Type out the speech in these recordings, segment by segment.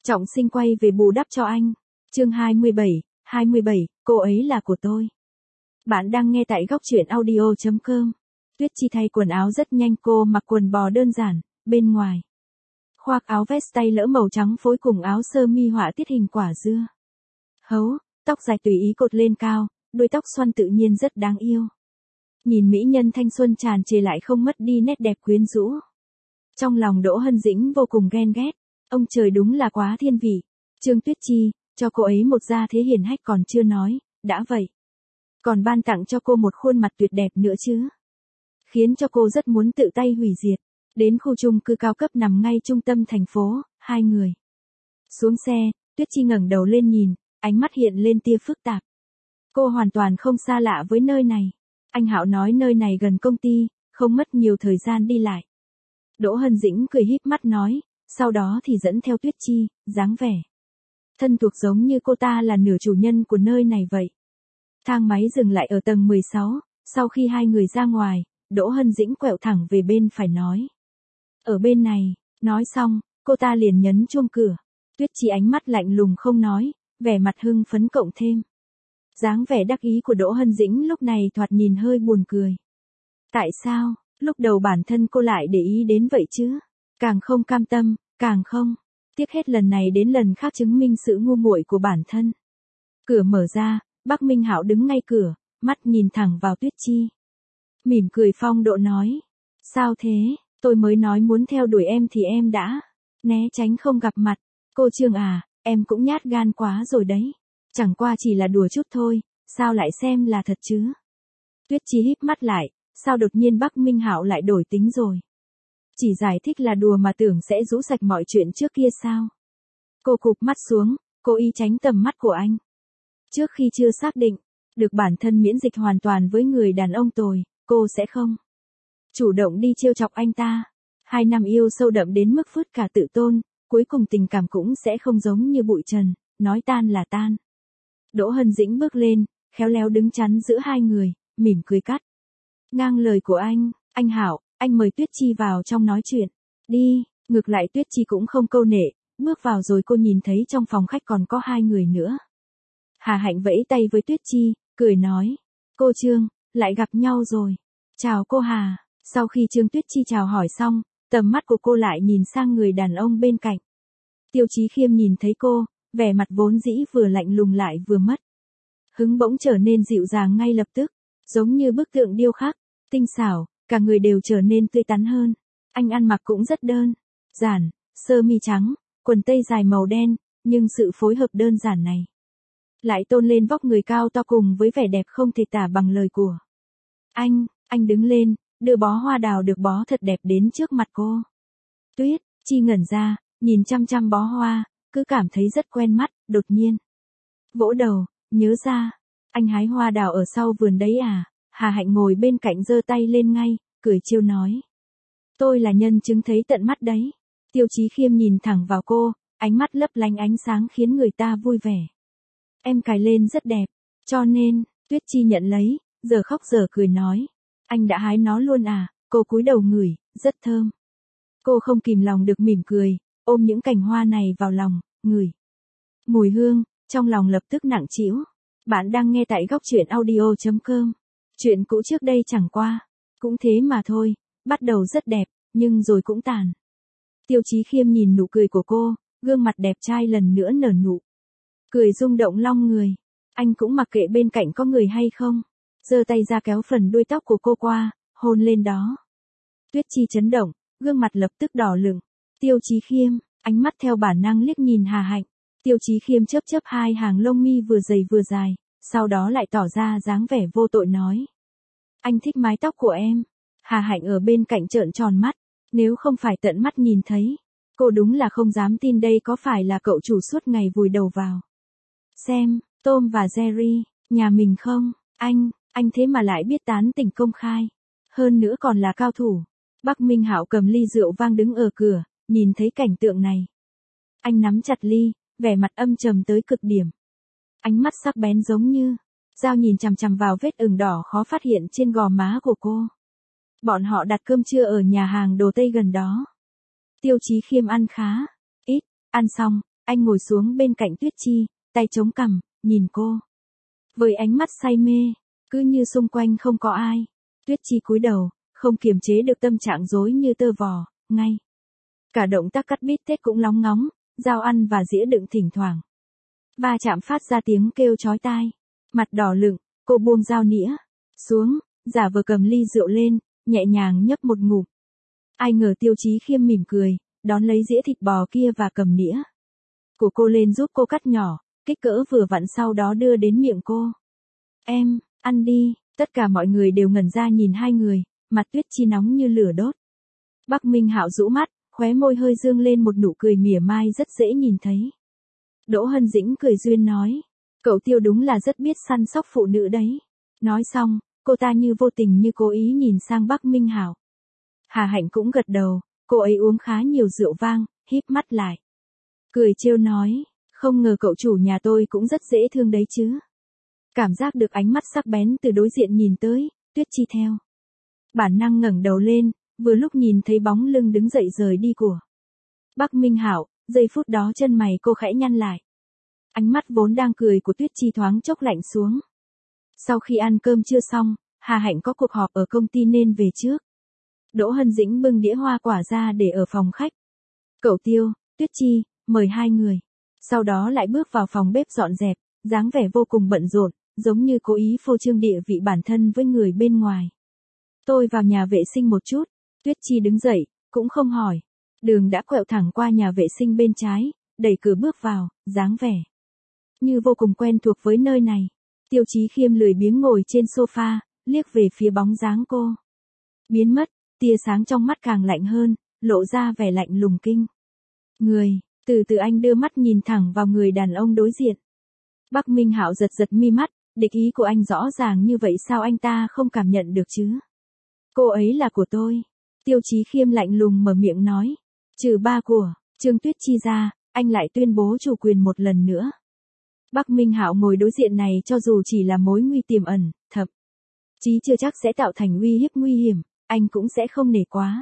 Trọng Sinh quay về bù đắp cho anh. Chương 27, cô ấy là của tôi. Bạn đang nghe tại góc truyện audio.com. Tuyết Chi thay quần áo rất nhanh, cô mặc quần bò đơn giản, bên ngoài khoác áo vest tay lỡ màu trắng phối cùng áo sơ mi họa tiết hình quả dưa hấu, tóc dài tùy ý cột lên cao, đuôi tóc xoăn tự nhiên rất đáng yêu. Nhìn mỹ nhân thanh xuân tràn trề lại không mất đi nét đẹp quyến rũ. Trong lòng Đỗ Hân Dĩnh vô cùng ghen ghét, ông trời đúng là quá thiên vị. Trương Tuyết Chi, cho cô ấy một gia thế hiển hách còn chưa nói, đã vậy còn ban tặng cho cô một khuôn mặt tuyệt đẹp nữa chứ. Khiến cho cô rất muốn tự tay hủy diệt. Đến khu chung cư cao cấp nằm ngay trung tâm thành phố, hai người xuống xe, Tuyết Chi ngẩng đầu lên nhìn, ánh mắt hiện lên tia phức tạp. Cô hoàn toàn không xa lạ với nơi này. Anh Hạo nói nơi này gần công ty, không mất nhiều thời gian đi lại. Đỗ Hân Dĩnh cười híp mắt nói, sau đó thì dẫn theo Tuyết Chi, dáng vẻ thân thuộc giống như cô ta là nửa chủ nhân của nơi này vậy. Thang máy dừng lại ở tầng 16, sau khi hai người ra ngoài, Đỗ Hân Dĩnh quẹo thẳng về bên phải nói. Ở bên này, nói xong, cô ta liền nhấn chuông cửa. Tuyết Chi ánh mắt lạnh lùng không nói, vẻ mặt hưng phấn cộng thêm dáng vẻ đắc ý của Đỗ Hân Dĩnh lúc này thoạt nhìn hơi buồn cười. Tại sao, lúc đầu bản thân cô lại để ý đến vậy chứ? Càng không cam tâm, càng không tiếc hết lần này đến lần khác chứng minh sự ngu muội của bản thân. Cửa mở ra, Bắc Minh Hạo đứng ngay cửa, mắt nhìn thẳng vào Tuyết Chi. Mỉm cười phong độ nói. Sao thế, tôi mới nói muốn theo đuổi em thì em đã né tránh không gặp mặt. Cô Trương à, em cũng nhát gan quá rồi đấy. Chẳng qua chỉ là đùa chút thôi, sao lại xem là thật chứ? Tuyết Chi híp mắt lại, sao đột nhiên Bắc Minh Hạo lại đổi tính rồi? Chỉ giải thích là đùa mà tưởng sẽ rũ sạch mọi chuyện trước kia sao? Cô cụp mắt xuống, cố ý tránh tầm mắt của anh. Trước khi chưa xác định được bản thân miễn dịch hoàn toàn với người đàn ông tồi, cô sẽ không chủ động đi trêu chọc anh ta. 2 năm yêu sâu đậm đến mức phứt cả tự tôn, cuối cùng tình cảm cũng sẽ không giống như bụi trần, nói tan là tan. Đỗ Hân Dĩnh bước lên, khéo léo đứng chắn giữa hai người, mỉm cười cắt ngang lời của anh Hạo, anh mời Tuyết Chi vào trong nói chuyện. Đi, ngược lại Tuyết Chi cũng không câu nệ, bước vào rồi cô nhìn thấy trong phòng khách còn có 2 người nữa. Hà Hạnh vẫy tay với Tuyết Chi, cười nói, cô Trương, lại gặp nhau rồi. Chào cô Hà. Sau khi Trương Tuyết Chi chào hỏi xong, tầm mắt của cô lại nhìn sang người đàn ông bên cạnh. Tiêu Chí Khiêm nhìn thấy cô, vẻ mặt vốn dĩ vừa lạnh lùng lại vừa mất hứng bỗng trở nên dịu dàng ngay lập tức, giống như bức tượng điêu khắc, tinh xảo, cả người đều trở nên tươi tắn hơn. Anh ăn mặc cũng rất đơn giản, sơ mi trắng, quần tây dài màu đen, nhưng sự phối hợp đơn giản này lại tôn lên vóc người cao to cùng với vẻ đẹp không thể tả bằng lời của anh đứng lên, đưa bó hoa đào được bó thật đẹp đến trước mặt cô. Tuyết Chi ngẩn ra, nhìn chăm chăm bó hoa, cứ cảm thấy rất quen mắt, đột nhiên vỗ đầu, nhớ ra, anh hái hoa đào ở sau vườn đấy à? Hà Hạnh ngồi bên cạnh giơ tay lên ngay, cười trêu nói. Tôi là nhân chứng thấy tận mắt đấy. Tiêu Chí Khiêm nhìn thẳng vào cô, ánh mắt lấp lánh ánh sáng khiến người ta vui vẻ. Em cài lên rất đẹp, cho nên, Tuyết Chi nhận lấy, giờ khóc giờ cười nói. Anh đã hái nó luôn à? Cô cúi đầu ngửi, rất thơm. Cô không kìm lòng được mỉm cười, ôm những cành hoa này vào lòng, ngửi mùi hương, trong lòng lập tức nặng trĩu. Bạn đang nghe tại góc truyện audio.com. Chuyện cũ trước đây chẳng qua, cũng thế mà thôi, bắt đầu rất đẹp, nhưng rồi cũng tàn. Tiêu Chí Khiêm nhìn nụ cười của cô, gương mặt đẹp trai lần nữa nở nụ cười rung động long người. Anh cũng mặc kệ bên cạnh có người hay không, giơ tay ra kéo phần đuôi tóc của cô qua, hôn lên đó. Tuyết Chi chấn động, gương mặt lập tức đỏ lửng. Tiêu Chí Khiêm, ánh mắt theo bản năng liếc nhìn Hà Hạnh. Tiêu Chí Khiêm chớp chớp 2 hàng lông mi vừa dày vừa dài, sau đó lại tỏ ra dáng vẻ vô tội nói. Anh thích mái tóc của em. Hà Hạnh ở bên cạnh trợn tròn mắt, nếu không phải tận mắt nhìn thấy, cô đúng là không dám tin đây có phải là cậu chủ suốt ngày vùi đầu vào xem Tom và Jerry, nhà mình không? Anh thế mà lại biết tán tỉnh công khai, hơn nữa còn là cao thủ. Bắc Minh Hạo cầm ly rượu vang đứng ở cửa, nhìn thấy cảnh tượng này. Anh nắm chặt ly, vẻ mặt âm trầm tới cực điểm. Ánh mắt sắc bén giống như dao nhìn chằm chằm vào vết ửng đỏ khó phát hiện trên gò má của cô. Bọn họ đặt cơm trưa ở nhà hàng đồ Tây gần đó. Tiêu Chí Khiêm ăn khá ít, ăn xong, anh ngồi xuống bên cạnh Tuyết Chi, tay chống cằm, nhìn cô. Với ánh mắt say mê, cứ như xung quanh không có ai. Tuyết Chi cúi đầu, không kiềm chế được tâm trạng rối như tơ vò, ngay. Cả động tác cắt bít tết cũng lóng ngóng, dao ăn và dĩa đựng thỉnh thoảng. Va chạm phát ra tiếng kêu chói tai. Mặt đỏ lựng, cô buông dao nĩa xuống, giả vờ cầm ly rượu lên, nhẹ nhàng nhấp một ngụm. Ai ngờ Tiêu Chí Khiêm mỉm cười, đón lấy dĩa thịt bò kia và cầm nĩa của cô lên giúp cô cắt nhỏ, kích cỡ vừa vặn sau đó đưa đến miệng cô. Em, ăn đi, tất cả mọi người đều ngẩn ra nhìn hai người, mặt Tuyết Chi nóng như lửa đốt. Bắc Minh Hạo rũ mắt, khóe môi hơi dương lên một nụ cười mỉa mai rất dễ nhìn thấy. Đỗ Hân Dĩnh cười duyên nói, cậu Tiêu đúng là rất biết săn sóc phụ nữ đấy. Nói xong, cô ta như vô tình như cố ý nhìn sang Bắc Minh Hạo. Hà Hạnh cũng gật đầu, cô ấy uống khá nhiều rượu vang, híp mắt lại. Cười trêu nói, không ngờ cậu chủ nhà tôi cũng rất dễ thương đấy chứ. Cảm giác được ánh mắt sắc bén từ đối diện nhìn tới, Tuyết Chi theo bản năng ngẩng đầu lên, vừa lúc nhìn thấy bóng lưng đứng dậy rời đi của Bắc Minh Hạo, giây phút đó chân mày cô khẽ nhăn lại. Ánh mắt vốn đang cười của Tuyết Chi thoáng chốc lạnh xuống. Sau khi ăn cơm trưa xong, Hà Hạnh có cuộc họp ở công ty nên về trước. Đỗ Hân Dĩnh bưng đĩa hoa quả ra để ở phòng khách. Cậu Tiêu, Tuyết Chi, mời hai người. Sau đó lại bước vào phòng bếp dọn dẹp, dáng vẻ vô cùng bận rộn, giống như cố ý phô trương địa vị bản thân với người bên ngoài. Tôi vào nhà vệ sinh một chút. Tuyết Chi đứng dậy, cũng không hỏi. Đường đã quẹo thẳng qua nhà vệ sinh bên trái, đẩy cửa bước vào, dáng vẻ như vô cùng quen thuộc với nơi này. Tiêu Chí Khiêm lười biếng ngồi trên sofa, liếc về phía bóng dáng cô. Biến mất, tia sáng trong mắt càng lạnh hơn, lộ ra vẻ lạnh lùng kinh người. Từ từ anh đưa mắt nhìn thẳng vào người đàn ông đối diện. Bắc Minh Hạo giật giật mi mắt, địch ý của anh rõ ràng như vậy sao anh ta không cảm nhận được chứ? Cô ấy là của tôi. Tiêu Chí Khiêm lạnh lùng mở miệng nói. Trừ ba của Trương Tuyết Chi ra, anh lại tuyên bố chủ quyền một lần nữa. Bắc Minh Hạo ngồi đối diện này cho dù chỉ là mối nguy tiềm ẩn, thậm chí chưa chắc sẽ tạo thành uy hiếp nguy hiểm, anh cũng sẽ không nể quá.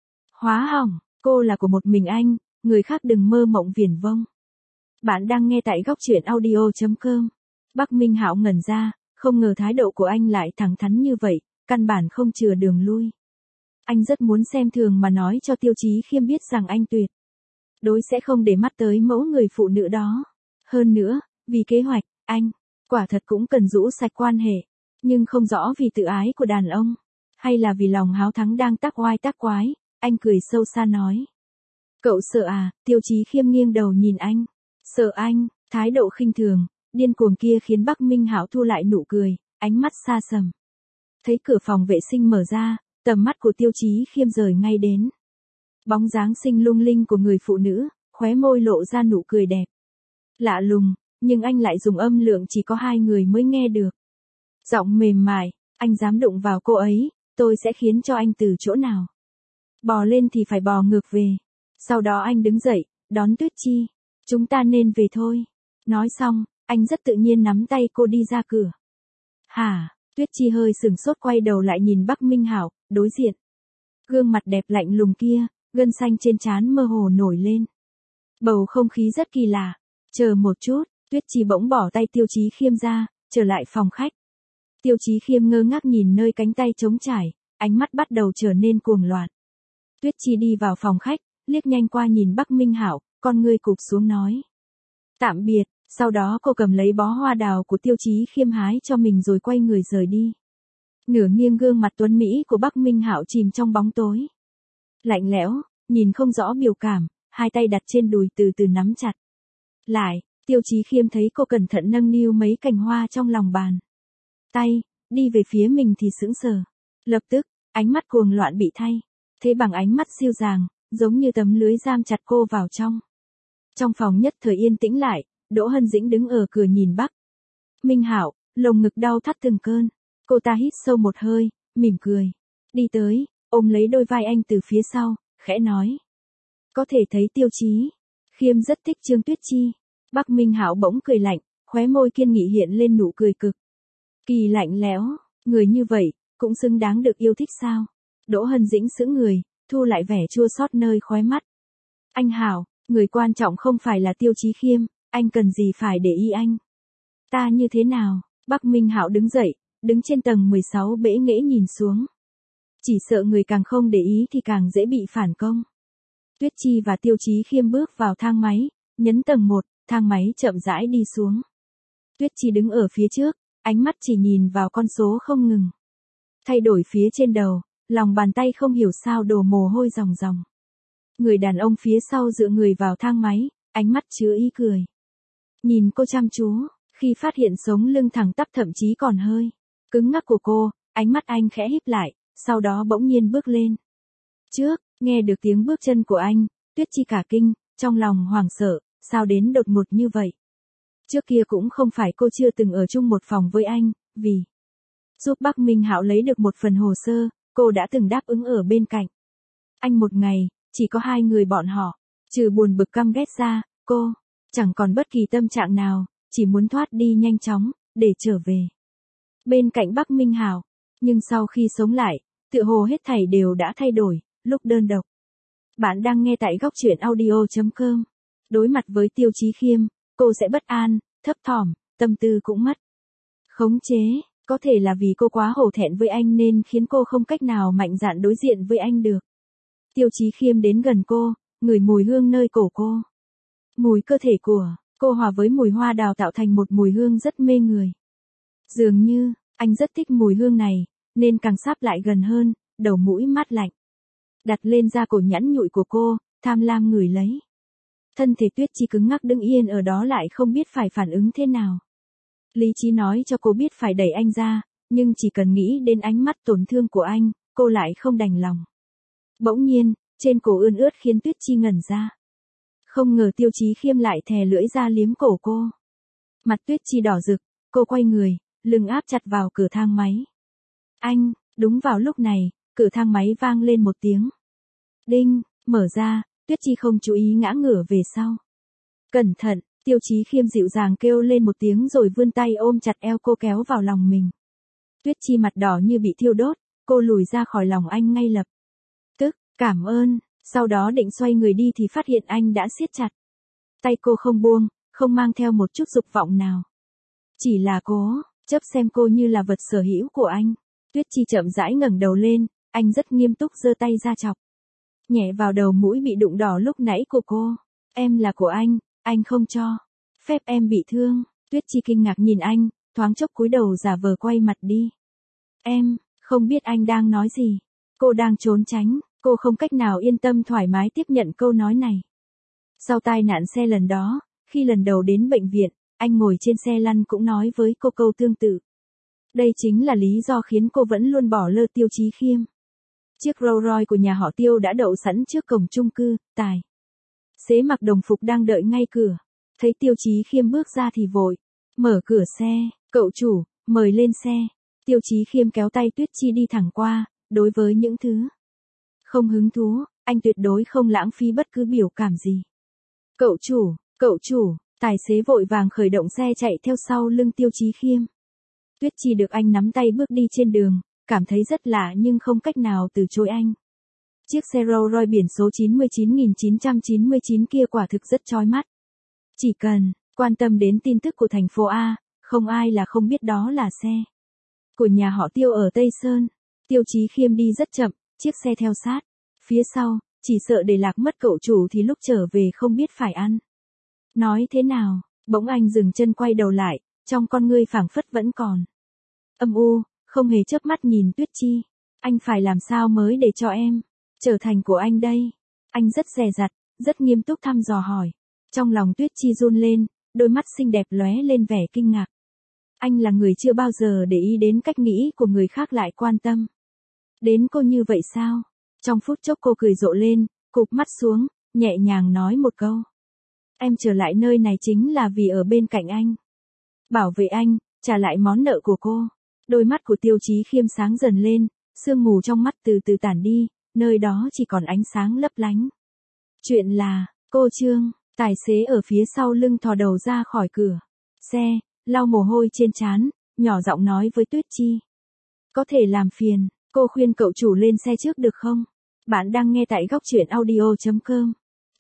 Hóa hỏng, cô là của một mình anh, người khác đừng mơ mộng viển vông. Bạn đang nghe tại góc truyện audio.com. Bắc Minh Hạo ngẩn ra, không ngờ thái độ của anh lại thẳng thắn như vậy, căn bản không chừa đường lui. Anh rất muốn xem thường mà nói cho Tiêu Chí Khiêm biết rằng anh tuyệt đối sẽ không để mắt tới mẫu người phụ nữ đó. Hơn nữa, vì kế hoạch, anh quả thật cũng cần rũ sạch quan hệ, nhưng không rõ vì tự ái của đàn ông, hay là vì lòng háo thắng đang tác oai tác quái, anh cười sâu xa nói. Cậu sợ à? Tiêu Chí Khiêm nghiêng đầu nhìn anh. Sợ anh? Thái độ khinh thường, điên cuồng kia khiến Bắc Minh Hạo thu lại nụ cười, ánh mắt xa sầm. Thấy cửa phòng vệ sinh mở ra, tầm mắt của Tiêu Chí Khiêm rời ngay đến bóng dáng xinh lung linh của người phụ nữ, khóe môi lộ ra nụ cười đẹp. Lạ lùng, nhưng anh lại dùng âm lượng chỉ có hai người mới nghe được. Giọng mềm mại, anh dám đụng vào cô ấy, tôi sẽ khiến cho anh từ chỗ nào bò lên thì phải bò ngược về. Sau đó anh đứng dậy, đón Tuyết Chi. Chúng ta nên về thôi. Nói xong, anh rất tự nhiên nắm tay cô đi ra cửa. Hả? Tuyết Chi hơi sừng sốt quay đầu lại nhìn Bắc Minh Hạo, đối diện. Gương mặt đẹp lạnh lùng kia, gân xanh trên trán mơ hồ nổi lên. Bầu không khí rất kỳ lạ. Chờ một chút, Tuyết Chi bỗng bỏ tay Tiêu Chí Khiêm ra, trở lại phòng khách. Tiêu Chí Khiêm ngơ ngác nhìn nơi cánh tay trống trải, ánh mắt bắt đầu trở nên cuồng loạn. Tuyết Chi đi vào phòng khách, liếc nhanh qua nhìn Bắc Minh Hạo, con ngươi cụp xuống nói. Tạm biệt, sau đó cô cầm lấy bó hoa đào của Tiêu Chí Khiêm hái cho mình rồi quay người rời đi. Nửa nghiêng gương mặt tuấn Mỹ của Bắc Minh Hạo chìm trong bóng tối. Lạnh lẽo, nhìn không rõ biểu cảm, hai tay đặt trên đùi từ từ nắm chặt. Lại, Tiêu Chí Khiêm thấy cô cẩn thận nâng niu mấy cành hoa trong lòng bàn tay, đi về phía mình thì sững sờ. Lập tức, ánh mắt cuồng loạn bị thay, thế bằng ánh mắt siêu dàng, giống như tấm lưới giam chặt cô vào trong. Trong phòng nhất thời yên tĩnh lại, Đỗ Hân Dĩnh đứng ở cửa nhìn Bắc Minh Hạo, lồng ngực đau thắt từng cơn. Cô ta hít sâu một hơi, mỉm cười. Đi tới, ôm lấy đôi vai anh từ phía sau, khẽ nói. Có thể thấy Tiêu Chí Khiêm rất thích Trương Tuyết Chi. Bắc Minh Hạo bỗng cười lạnh, khóe môi kiên nghị hiện lên nụ cười cực kỳ lạnh lẽo. Người như vậy, cũng xứng đáng được yêu thích sao? Đỗ Hân Dĩnh sững người, thu lại vẻ chua xót nơi khóe mắt. Anh Hạo, Người quan trọng không phải là Tiêu Chí Khiêm, anh cần gì phải để ý anh. Ta như thế nào? Bắc Minh Hạo đứng dậy, đứng trên tầng 16 bẽ nghễ nhìn xuống. Chỉ sợ người càng không để ý thì càng dễ bị phản công. Tuyết Chi và Tiêu Chí Khiêm bước vào thang máy, nhấn tầng 1, thang máy chậm rãi đi xuống. Tuyết Chi đứng ở phía trước, ánh mắt chỉ nhìn vào con số không ngừng. Thay đổi phía trên đầu, lòng bàn tay không hiểu sao đổ mồ hôi ròng ròng. Người đàn ông phía sau dựa người vào thang máy, ánh mắt chứa ý cười. Nhìn cô chăm chú, khi phát hiện sống lưng thẳng tắp thậm chí còn hơi cứng ngắc của cô, ánh mắt anh khẽ híp lại, sau đó bỗng nhiên bước lên. Trước, nghe được tiếng bước chân của anh, Tuyết Chi cả kinh, trong lòng hoảng sợ, sao đến đột ngột như vậy. Trước kia cũng không phải cô chưa từng ở chung một phòng với anh, vì giúp Bắc Minh Hạo lấy được một phần hồ sơ, cô đã từng đáp ứng ở bên cạnh anh một ngày, chỉ có hai người bọn họ, trừ buồn bực căm ghét ra, cô chẳng còn bất kỳ tâm trạng nào, chỉ muốn thoát đi nhanh chóng, để trở về bên cạnh Bắc Minh Hạo. Nhưng sau khi sống lại, tựa hồ hết thảy đều đã thay đổi, lúc đơn độc. Bạn đang nghe tại góc truyện audio.com. Đối mặt với Tiêu Chí Khiêm, cô sẽ bất an, thấp thỏm, tâm tư cũng mất khống chế. Có thể là vì cô quá hổ thẹn với anh nên khiến cô không cách nào mạnh dạn đối diện với anh được. Tiêu Chí Khiêm đến gần cô, ngửi mùi hương nơi cổ cô. Mùi cơ thể của cô hòa với mùi hoa đào tạo thành một mùi hương rất mê người. Dường như, anh rất thích mùi hương này, nên càng sáp lại gần hơn, đầu mũi mát lạnh đặt lên da cổ nhẵn nhụi của cô, tham lam ngửi lấy. Thân thể Tuyết Chi cứng ngắc đứng yên ở đó lại không biết phải phản ứng thế nào. Lý trí nói cho cô biết phải đẩy anh ra, nhưng chỉ cần nghĩ đến ánh mắt tổn thương của anh, cô lại không đành lòng. Bỗng nhiên, trên cổ ươn ướt khiến Tuyết Chi ngẩn ra. Không ngờ Tiêu Chí Khiêm lại thè lưỡi ra liếm cổ cô. Mặt Tuyết Chi đỏ rực, cô quay người, lưng áp chặt vào cửa thang máy. Anh, đúng vào lúc này, cửa thang máy vang lên một tiếng. Đinh, mở ra, Tuyết Chi không chú ý ngã ngửa về sau. Cẩn thận, Tiêu Chí Khiêm dịu dàng kêu lên một tiếng rồi vươn tay ôm chặt eo cô kéo vào lòng mình. Tuyết Chi mặt đỏ như bị thiêu đốt, cô lùi ra khỏi lòng anh ngay lập tức, cảm ơn, sau đó định xoay người đi thì phát hiện anh đã siết chặt tay cô không buông, không mang theo một chút dục vọng nào. Chỉ là cố chấp xem cô như là vật sở hữu của anh. Tuyết Chi chậm rãi ngẩng đầu lên, anh rất nghiêm túc giơ tay ra chọc nhẹ vào đầu mũi bị đụng đỏ lúc nãy của cô. Em là của anh không cho phép em bị thương. Tuyết Chi kinh ngạc nhìn anh, thoáng chốc cúi đầu giả vờ quay mặt đi. Em không biết anh đang nói gì. Cô đang trốn tránh, cô không cách nào yên tâm thoải mái tiếp nhận câu nói này. Sau tai nạn xe lần đó, khi lần đầu đến bệnh viện, anh ngồi trên xe lăn cũng nói với cô câu tương tự. Đây chính là lý do khiến cô vẫn luôn bỏ lơ Tiêu Chí Khiêm. Chiếc Rolls Royce của nhà họ Tiêu đã đậu sẵn trước cổng chung cư, tài xế mặc đồng phục đang đợi ngay cửa. Thấy Tiêu Chí Khiêm bước ra thì vội mở cửa xe, cậu chủ, mời lên xe. Tiêu Chí Khiêm kéo tay Tuyết Chi đi thẳng qua, đối với những thứ không hứng thú, anh tuyệt đối không lãng phí bất cứ biểu cảm gì. Cậu chủ, tài xế vội vàng khởi động xe chạy theo sau lưng Tiêu Chí Khiêm. Tuyết Chi được anh nắm tay bước đi trên đường, cảm thấy rất lạ nhưng không cách nào từ chối anh. Chiếc xe Rolls Royce biển số 99.999 kia quả thực rất chói mắt. Chỉ cần quan tâm đến tin tức của thành phố A, không ai là không biết đó là xe của nhà họ Tiêu ở Tây Sơn. Tiêu Chí Khiêm đi rất chậm, chiếc xe theo sát phía sau, chỉ sợ để lạc mất cậu chủ thì lúc trở về không biết phải ăn nói thế nào. Bỗng anh dừng chân quay đầu lại, trong con ngươi phảng phất vẫn còn âm u, không hề chớp mắt nhìn Tuyết Chi. Anh phải làm sao mới để cho em trở thành của anh đây? Anh rất dè dặt, rất nghiêm túc thăm dò hỏi. Trong lòng Tuyết Chi run lên, đôi mắt xinh đẹp lóe lên vẻ kinh ngạc. Anh là người chưa bao giờ để ý đến cách nghĩ của người khác lại quan tâm đến cô như vậy sao? Trong phút chốc cô cười rộ lên, cụp mắt xuống, nhẹ nhàng nói một câu. Em trở lại nơi này chính là vì ở bên cạnh anh. Bảo vệ anh, trả lại món nợ của cô. Đôi mắt của Tiêu Chí Khiêm sáng dần lên, sương mù trong mắt từ từ tản đi, nơi đó chỉ còn ánh sáng lấp lánh. Chuyện là, cô Trương, tài xế ở phía sau lưng thò đầu ra khỏi cửa xe, lau mồ hôi trên trán, nhỏ giọng nói với Tuyết Chi. Có thể làm phiền, cô khuyên cậu chủ lên xe trước được không? Bạn đang nghe tại góc truyện audio.com.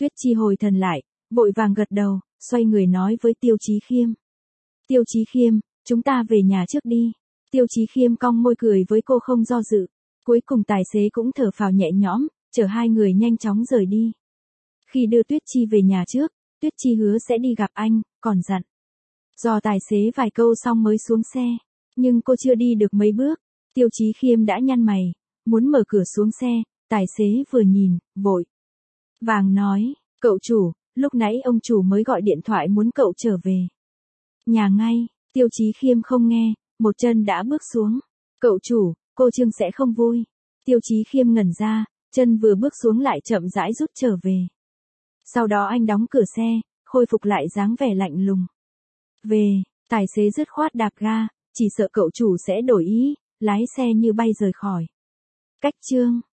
Tuyết Chi hồi thần lại, vội vàng gật đầu, xoay người nói với Tiêu Chí Khiêm. Tiêu Chí Khiêm, chúng ta về nhà trước đi. Tiêu Chí Khiêm cong môi cười với cô không do dự. Cuối cùng tài xế cũng thở phào nhẹ nhõm, chở hai người nhanh chóng rời đi. Khi đưa Tuyết Chi về nhà trước, Tuyết Chi hứa sẽ đi gặp anh, còn dặn. Dò tài xế vài câu xong mới xuống xe. Nhưng cô chưa đi được mấy bước, Tiêu Chí Khiêm đã nhăn mày, muốn mở cửa xuống xe, tài xế vừa nhìn, vội vàng nói, cậu chủ, lúc nãy ông chủ mới gọi điện thoại muốn cậu trở về nhà ngay. Tiêu Chí Khiêm không nghe, một chân đã bước xuống. Cậu chủ, cô Trương sẽ không vui. Tiêu Chí Khiêm ngẩn ra, chân vừa bước xuống lại chậm rãi rút trở về. Sau đó anh đóng cửa xe, khôi phục lại dáng vẻ lạnh lùng. Về, tài xế dứt khoát đạp ga, chỉ sợ cậu chủ sẽ đổi ý, lái xe như bay rời khỏi. Cách Trương.